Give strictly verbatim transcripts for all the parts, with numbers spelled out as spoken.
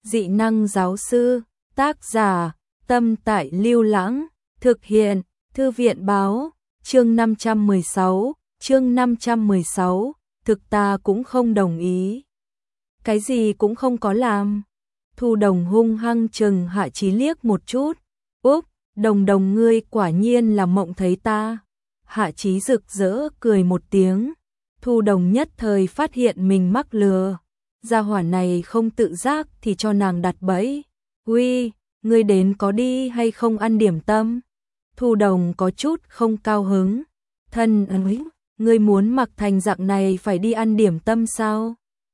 Dị năng giáo sư, tác giả, Tâm Tại Lưu Lãng, thực hiện, Thư viện báo, chương năm trăm mười sáu, chương năm trăm mười sáu, thực ta cũng không đồng ý. Cái gì cũng không có làm. Thu Đồng hung hăng chừng Hạ Chí liếc một chút. Úp, Đồng Đồng ngươi quả nhiên là mộng thấy ta. Hạ Chí rực rỡ cười một tiếng. Thu Đồng nhất thời phát hiện mình mắc lừa. Gia hỏa này không tự giác thì cho nàng đặt bẫy. Uy, ngươi đến có đi hay không ăn điểm tâm? Thu Đồng có chút không cao hứng. Thân ơi, ngươi muốn mặc thành dạng này phải đi ăn điểm tâm sao?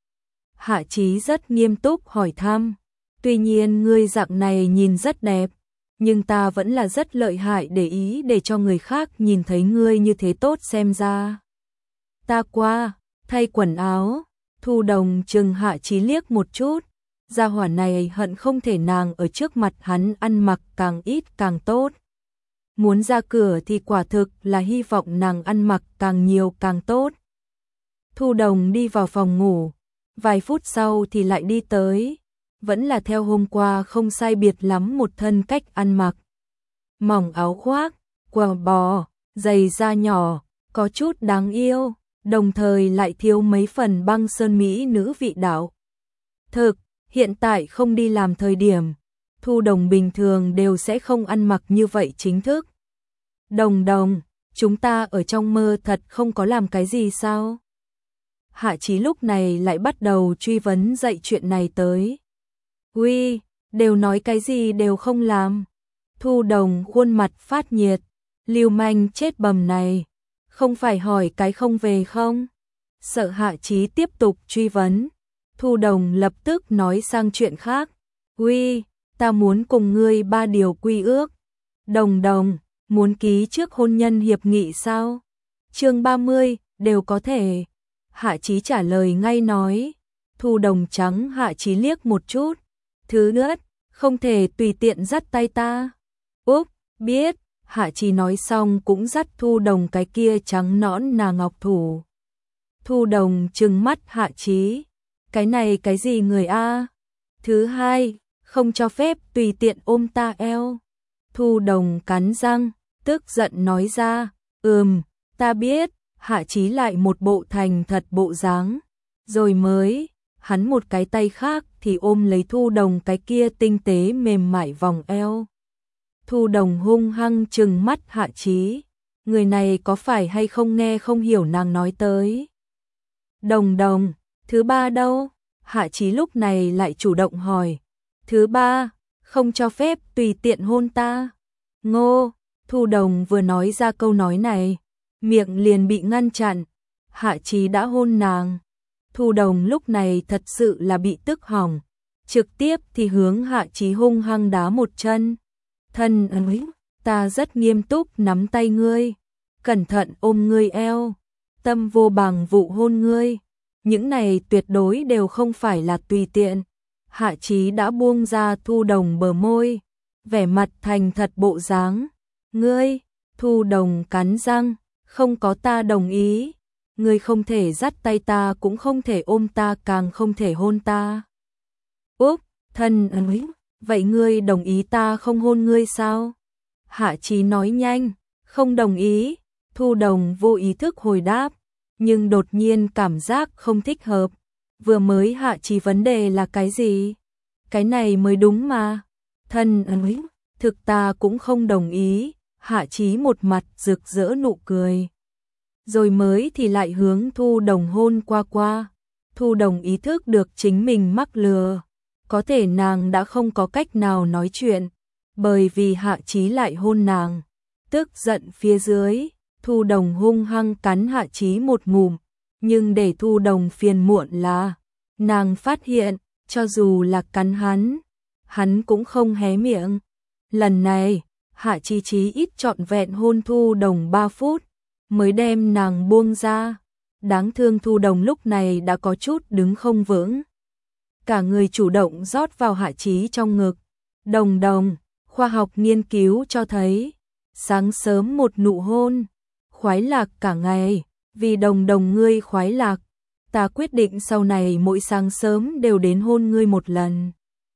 Hạ Chí rất nghiêm túc hỏi thăm. Tuy nhiên ngươi dạng này nhìn rất đẹp, nhưng ta vẫn là rất lợi hại để ý để cho người khác nhìn thấy ngươi như thế tốt xem ra. Ta qua, thay quần áo. Thu Đồng chừng Hạ Chí liếc một chút. Gia hỏa này hận không thể nàng ở trước mặt hắn ăn mặc càng ít càng tốt. Muốn ra cửa thì quả thực là hy vọng nàng ăn mặc càng nhiều càng tốt. Thu Đồng đi vào phòng ngủ. Vài phút sau thì lại đi tới. Vẫn là theo hôm qua không sai biệt lắm một thân cách ăn mặc. Mỏng áo khoác, quần bò, giày da nhỏ, có chút đáng yêu, đồng thời lại thiếu mấy phần băng sơn mỹ nữ vị đạo. Thực, hiện tại không đi làm thời điểm, Thu Đồng bình thường đều sẽ không ăn mặc như vậy chính thức. Đồng Đồng, chúng ta ở trong mơ thật không có làm cái gì sao? Hạ Chí lúc này lại bắt đầu truy vấn dậy chuyện này tới. Uy, đều nói cái gì đều không làm. Thu Đồng khuôn mặt phát nhiệt. Lưu manh chết bầm này. Không phải hỏi cái không về không? Sợ Hạ Chí tiếp tục truy vấn. Thu Đồng lập tức nói sang chuyện khác. Uy, ta muốn cùng ngươi ba điều quy ước. Đồng Đồng, muốn ký trước hôn nhân hiệp nghị sao? Chương ba mươi, đều có thể. Hạ Chí trả lời ngay nói. Thu Đồng trắng Hạ Chí liếc một chút. Thứ nữa, không thể tùy tiện dắt tay ta. Úp, biết. Hạ Chí nói xong cũng dắt Thu Đồng cái kia trắng nõn nà ngọc thủ. Thu Đồng trừng mắt Hạ Chí. Cái này cái gì người a? Thứ hai, không cho phép tùy tiện ôm ta eo. Thu Đồng cắn răng, tức giận nói ra. Ừm, ta biết. Hạ Chí lại một bộ thành thật bộ dáng. Rồi mới, hắn một cái tay khác thì ôm lấy Thu Đồng cái kia tinh tế mềm mại vòng eo. Thu Đồng hung hăng trừng mắt Hạ Chí. Người này có phải hay không nghe không hiểu nàng nói tới. Đồng Đồng, thứ ba đâu? Hạ Chí lúc này lại chủ động hỏi. Thứ ba, không cho phép tùy tiện hôn ta. Ngô, Thu Đồng vừa nói ra câu nói này, miệng liền bị ngăn chặn. Hạ Chí đã hôn nàng. Thu Đồng lúc này thật sự là bị tức hỏng. Trực tiếp thì hướng Hạ Chí hung hăng đá một chân. Thân ơi, ta rất nghiêm túc nắm tay ngươi. Cẩn thận ôm ngươi eo. Tâm vô bằng vụ hôn ngươi. Những này tuyệt đối đều không phải là tùy tiện. Hạ Chí đã buông ra Thu Đồng bờ môi. Vẻ mặt thành thật bộ dáng. Ngươi, Thu Đồng cắn răng. Không có ta đồng ý. Ngươi không thể dắt tay ta cũng không thể ôm ta càng không thể hôn ta. Úp, thân ơi, vậy ngươi đồng ý ta không hôn ngươi sao? Hạ Chí nói nhanh, không đồng ý. Thu Đồng vô ý thức hồi đáp, nhưng đột nhiên cảm giác không thích hợp. Vừa mới Hạ Chí vấn đề là cái gì? Cái này mới đúng mà. Thân ơi, thực ta cũng không đồng ý. Hạ Chí một mặt rực rỡ nụ cười. Rồi mới thì lại hướng Thu Đồng hôn qua qua. Thu Đồng ý thức được chính mình mắc lừa. Có thể nàng đã không có cách nào nói chuyện. Bởi vì Hạ Chí lại hôn nàng. Tức giận phía dưới, Thu Đồng hung hăng cắn Hạ Chí một ngụm. Nhưng để Thu Đồng phiền muộn là, nàng phát hiện, cho dù là cắn hắn, hắn cũng không hé miệng. Lần này, Hạ Chí chí ít trọn vẹn hôn Thu Đồng ba phút. Mới đem nàng buông ra. Đáng thương Thu Đồng lúc này đã có chút đứng không vững. Cả người chủ động rót vào Hạ Chí trong ngực. Đồng Đồng, khoa học nghiên cứu cho thấy, sáng sớm một nụ hôn, khoái lạc cả ngày. Vì Đồng Đồng ngươi khoái lạc, ta quyết định sau này mỗi sáng sớm đều đến hôn ngươi một lần.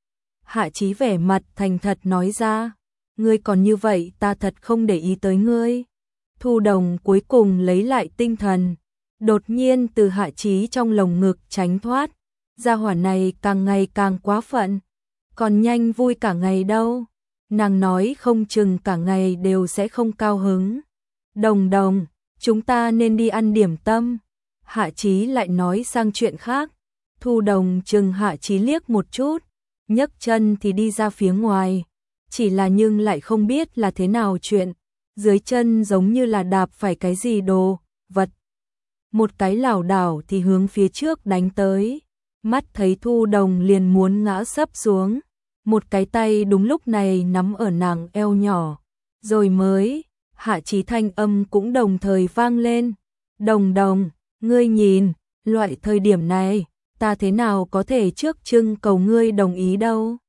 Hạ Chí vẻ mặt thành thật nói ra, ngươi còn như vậy ta thật không để ý tới ngươi. Thu Đồng cuối cùng lấy lại tinh thần, đột nhiên từ Hạ Chí trong lồng ngực tránh thoát, gia hỏa này càng ngày càng quá phận, còn nhanh vui cả ngày đâu, nàng nói không chừng cả ngày đều sẽ không cao hứng. Đồng Đồng, chúng ta nên đi ăn điểm tâm. Hạ Chí lại nói sang chuyện khác. Thu Đồng chừng Hạ Chí liếc một chút, nhấc chân thì đi ra phía ngoài, chỉ là nhưng lại không biết là thế nào chuyện, dưới chân giống như là đạp phải cái gì đồ vật, một cái lảo đảo thì hướng phía trước đánh tới, mắt thấy Thu Đồng liền muốn ngã sấp xuống, một cái tay đúng lúc này nắm ở nàng eo nhỏ, rồi mới, Hạ Chí thanh âm cũng đồng thời vang lên, Đồng Đồng, ngươi nhìn, loại thời điểm này, ta thế nào có thể trước trưng cầu ngươi đồng ý đâu.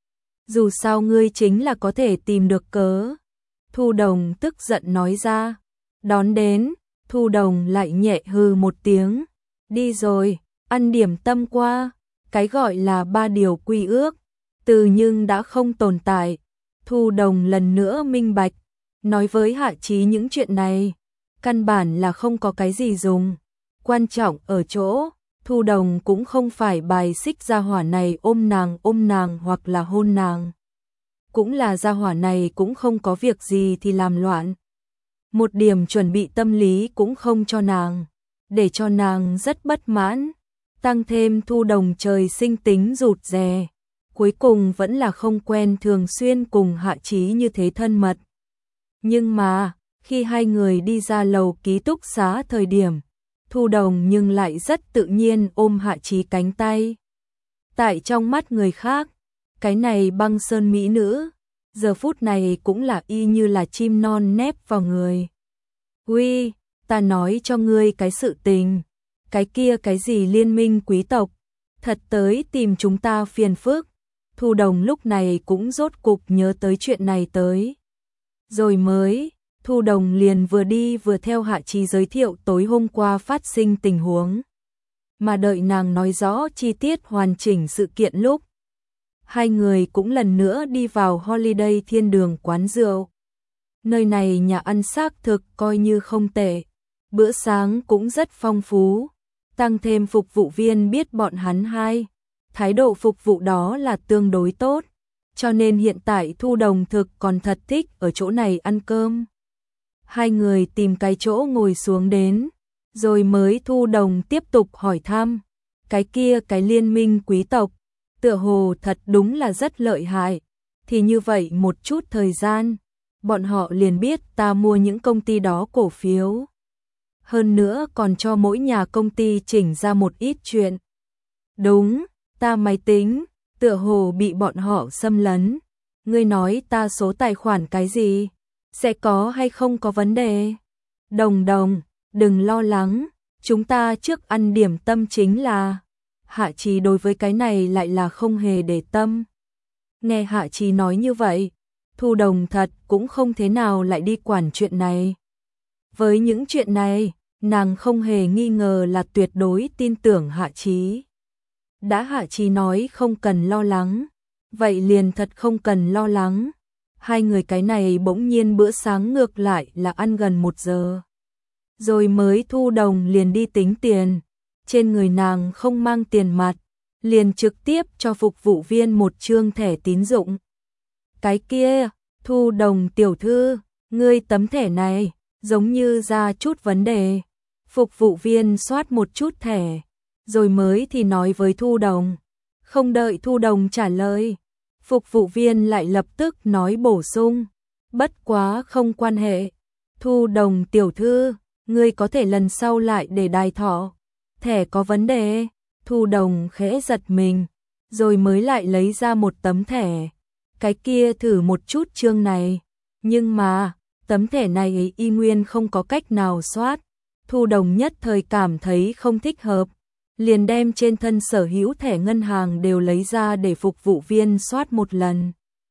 Dù sao ngươi chính là có thể tìm được cớ. Thu Đồng tức giận nói ra, đón đến, Thu Đồng lại nhẹ hừ một tiếng, đi rồi, ăn điểm tâm qua, cái gọi là ba điều quy ước, từ nhưng đã không tồn tại. Thu Đồng lần nữa minh bạch, nói với Hạ Chí những chuyện này, căn bản là không có cái gì dùng, quan trọng ở chỗ, Thu Đồng cũng không phải bài xích gia hỏa này ôm nàng ôm nàng hoặc là hôn nàng. Cũng là gia hỏa này cũng không có việc gì thì làm loạn. Một điểm chuẩn bị tâm lý cũng không cho nàng, để cho nàng rất bất mãn. Tăng thêm Thu Đồng trời sinh tính rụt rè, cuối cùng vẫn là không quen thường xuyên cùng Hạ Chí như thế thân mật. Nhưng mà, khi hai người đi ra lầu ký túc xá thời điểm, Thu Đồng nhưng lại rất tự nhiên ôm Hạ Chí cánh tay. Tại trong mắt người khác, cái này băng sơn mỹ nữ, giờ phút này cũng là y như là chim non nép vào người. Uy, ta nói cho ngươi cái sự tình, cái kia cái gì liên minh quý tộc, thật tới tìm chúng ta phiền phức. Thu Đồng lúc này cũng rốt cục nhớ tới chuyện này tới. Rồi mới, Thu Đồng liền vừa đi vừa theo Hạ Chí giới thiệu tối hôm qua phát sinh tình huống. Mà đợi nàng nói rõ chi tiết hoàn chỉnh sự kiện lúc, hai người cũng lần nữa đi vào Holiday Thiên Đường quán rượu. Nơi này nhà ăn xác thực coi như không tệ, bữa sáng cũng rất phong phú, tăng thêm phục vụ viên biết bọn hắn hai, thái độ phục vụ đó là tương đối tốt, cho nên hiện tại Thu Đồng thực còn thật thích ở chỗ này ăn cơm. Hai người tìm cái chỗ ngồi xuống đến, rồi mới Thu Đồng tiếp tục hỏi thăm, cái kia cái liên minh quý tộc, tựa hồ thật đúng là rất lợi hại, thì như vậy một chút thời gian, bọn họ liền biết ta mua những công ty đó cổ phiếu. Hơn nữa còn cho mỗi nhà công ty chỉnh ra một ít chuyện. Đúng, ta máy tính, tựa hồ bị bọn họ xâm lấn. Ngươi nói ta số tài khoản cái gì? Sẽ có hay không có vấn đề? Đồng Đồng, đừng lo lắng, chúng ta trước ăn điểm tâm chính là... Hạ Chí đối với cái này lại là không hề để tâm. Nghe Hạ Chí nói như vậy, Thu Đồng thật cũng không thế nào lại đi quản chuyện này. Với những chuyện này, nàng không hề nghi ngờ là tuyệt đối tin tưởng Hạ Chí. Đã Hạ Chí nói không cần lo lắng, vậy liền thật không cần lo lắng. Hai người cái này bỗng nhiên bữa sáng ngược lại là ăn gần một giờ. Rồi mới Thu Đồng liền đi tính tiền. Trên người nàng không mang tiền mặt, liền trực tiếp cho phục vụ viên một trương thẻ tín dụng. Cái kia, Thu Đồng tiểu thư, ngươi tấm thẻ này, giống như ra chút vấn đề. Phục vụ viên soát một chút thẻ, rồi mới thì nói với Thu Đồng. Không đợi Thu Đồng trả lời, phục vụ viên lại lập tức nói bổ sung. Bất quá không quan hệ. Thu Đồng tiểu thư, ngươi có thể lần sau lại để đài thọ. Thẻ có vấn đề, Thu Đồng khẽ giật mình, rồi mới lại lấy ra một tấm thẻ. Cái kia thử một chút chương này, nhưng mà, tấm thẻ này y nguyên không có cách nào soát. Thu Đồng nhất thời cảm thấy không thích hợp, liền đem trên thân sở hữu thẻ ngân hàng đều lấy ra để phục vụ viên soát một lần.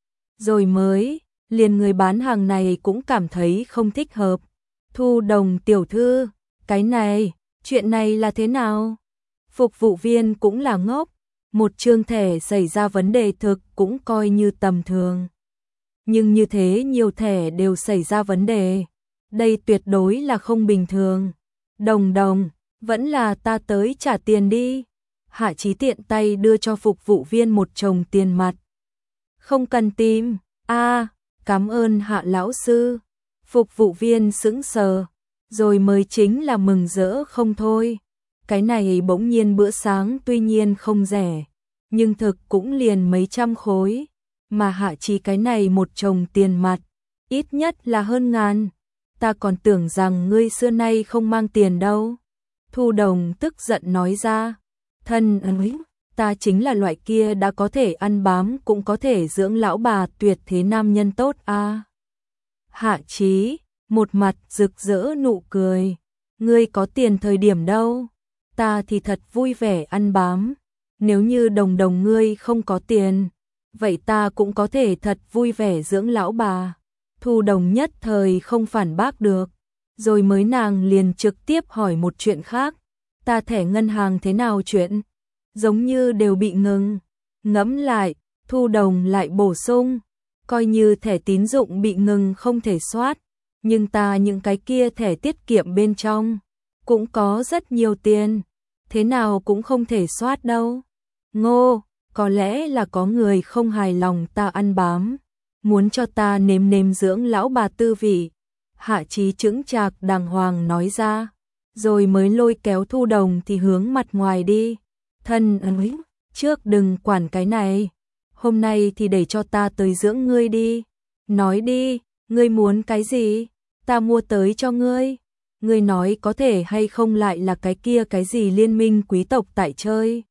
Rồi mới, liền người bán hàng này cũng cảm thấy không thích hợp. Thu Đồng tiểu thư, cái này... Chuyện này là thế nào? Phục vụ viên cũng là ngốc, một chương thẻ xảy ra vấn đề thực cũng coi như tầm thường. Nhưng như thế nhiều thẻ đều xảy ra vấn đề. Đây tuyệt đối là không bình thường. Đồng đồng, vẫn là ta tới trả tiền đi. Hạ Chí tiện tay đưa cho phục vụ viên một chồng tiền mặt. Không cần tìm. A, à, cảm ơn Hạ lão sư. Phục vụ viên sững sờ, rồi mới chính là mừng rỡ không thôi. Cái này bỗng nhiên bữa sáng tuy nhiên không rẻ, nhưng thực cũng liền mấy trăm khối, mà Hạ Chí cái này một chồng tiền mặt, ít nhất là hơn ngàn. Ta còn tưởng rằng ngươi xưa nay không mang tiền đâu. Thu Đồng tức giận nói ra, thân ơi, ta chính là loại kia đã có thể ăn bám cũng có thể dưỡng lão bà tuyệt thế nam nhân tốt a. À. Hạ Chí, một mặt rực rỡ nụ cười, ngươi có tiền thời điểm đâu, ta thì thật vui vẻ ăn bám, nếu như Đồng đồng ngươi không có tiền, vậy ta cũng có thể thật vui vẻ dưỡng lão bà. Thu Đồng nhất thời không phản bác được, rồi mới nàng liền trực tiếp hỏi một chuyện khác, ta thẻ ngân hàng thế nào chuyện? Giống như đều bị ngừng. Ngẫm lại, Thu Đồng lại bổ sung, coi như thẻ tín dụng bị ngừng không thể soát, nhưng ta những cái kia thẻ tiết kiệm bên trong cũng có rất nhiều tiền, thế nào cũng không thể soát đâu. Ngô, có lẽ là có người không hài lòng ta ăn bám, muốn cho ta nếm nếm dưỡng lão bà tư vị. Hạ Chí chững chạc đàng hoàng nói ra, rồi mới lôi kéo Thu Đồng thì hướng mặt ngoài đi. Thân ơi, trước đừng quản cái này, hôm nay thì để cho ta tới dưỡng ngươi đi. Nói đi, ngươi muốn cái gì, ta mua tới cho ngươi. Ngươi nói có thể hay không lại là cái kia cái gì liên minh quý tộc tại chơi.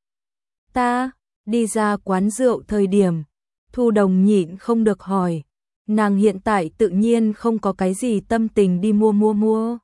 Ta, đi ra quán rượu thời điểm, Thu Đồng nhịn không được hỏi, nàng hiện tại tự nhiên không có cái gì tâm tình đi mua mua mua.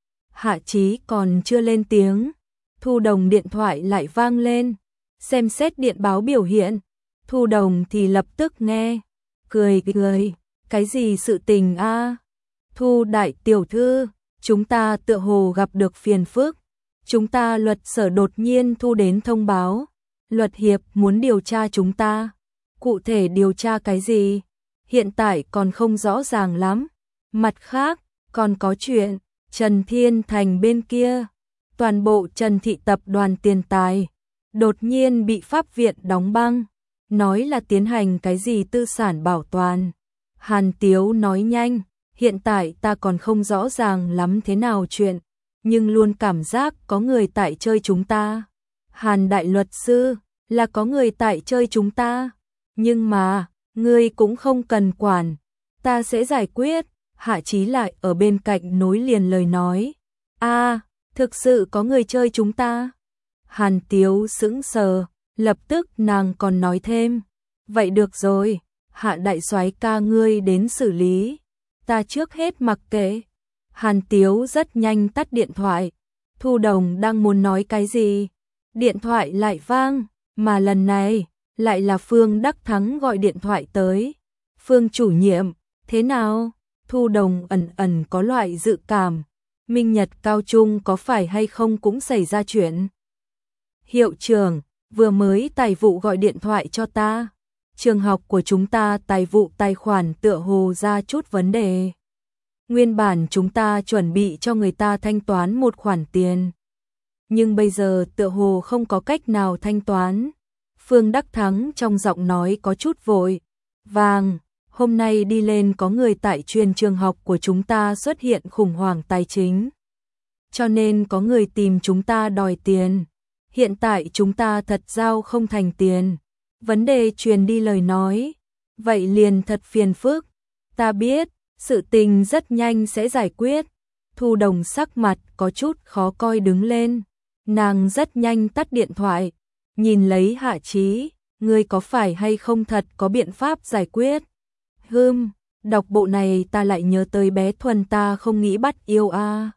Hạ Chí còn chưa lên tiếng, Thu Đồng điện thoại lại vang lên, xem xét điện báo biểu hiện, Thu Đồng thì lập tức nghe, cười cười, cái gì sự tình a? À? Thu đại tiểu thư, chúng ta tựa hồ gặp được phiền phức, chúng ta luật sở đột nhiên thu đến thông báo, luật hiệp muốn điều tra chúng ta, cụ thể điều tra cái gì? Hiện tại còn không rõ ràng lắm, mặt khác, còn có chuyện, Trần Thiên Thành bên kia, toàn bộ Trần Thị tập đoàn tiền tài, đột nhiên bị pháp viện đóng băng, nói là tiến hành cái gì tư sản bảo toàn. Hàn Tiếu nói nhanh, hiện tại ta còn không rõ ràng lắm thế nào chuyện, nhưng luôn cảm giác có người tại chơi chúng ta. Hàn đại luật sư, là có người tại chơi chúng ta, nhưng mà, ngươi cũng không cần quản, ta sẽ giải quyết. Hạ Chí lại ở bên cạnh nối liền lời nói, a, à, thực sự có người chơi chúng ta. Hàn Tiếu sững sờ, lập tức nàng còn nói thêm, vậy được rồi, Hạ đại soái ca ngươi đến xử lý, ta trước hết mặc kệ. Hàn Tiếu rất nhanh tắt điện thoại, Thu Đồng đang muốn nói cái gì, điện thoại lại vang, mà lần này lại là Phương Đắc Thắng gọi điện thoại tới. Phương chủ nhiệm, thế nào? Thu Đồng ẩn ẩn có loại dự cảm, Minh Nhật cao trung có phải hay không cũng xảy ra chuyện. Hiệu trưởng, vừa mới tài vụ gọi điện thoại cho ta, trường học của chúng ta tài vụ tài khoản tựa hồ ra chút vấn đề. Nguyên bản chúng ta chuẩn bị cho người ta thanh toán một khoản tiền, nhưng bây giờ tựa hồ không có cách nào thanh toán. Phương Đắc Thắng trong giọng nói có chút vội vàng, hôm nay đi lên có người tại truyền trường học của chúng ta xuất hiện khủng hoảng tài chính, cho nên có người tìm chúng ta đòi tiền. Hiện tại chúng ta thật giao không thành tiền, vấn đề truyền đi lời nói, vậy liền thật phiền phức. Ta biết, sự tình rất nhanh sẽ giải quyết. Thu Đồng sắc mặt có chút khó coi đứng lên, nàng rất nhanh tắt điện thoại, nhìn lấy Hạ Chí, ngươi có phải hay không thật có biện pháp giải quyết? Hừm, đọc bộ này ta lại nhớ tới bé Thuần ta không nghĩ bắt yêu a. À.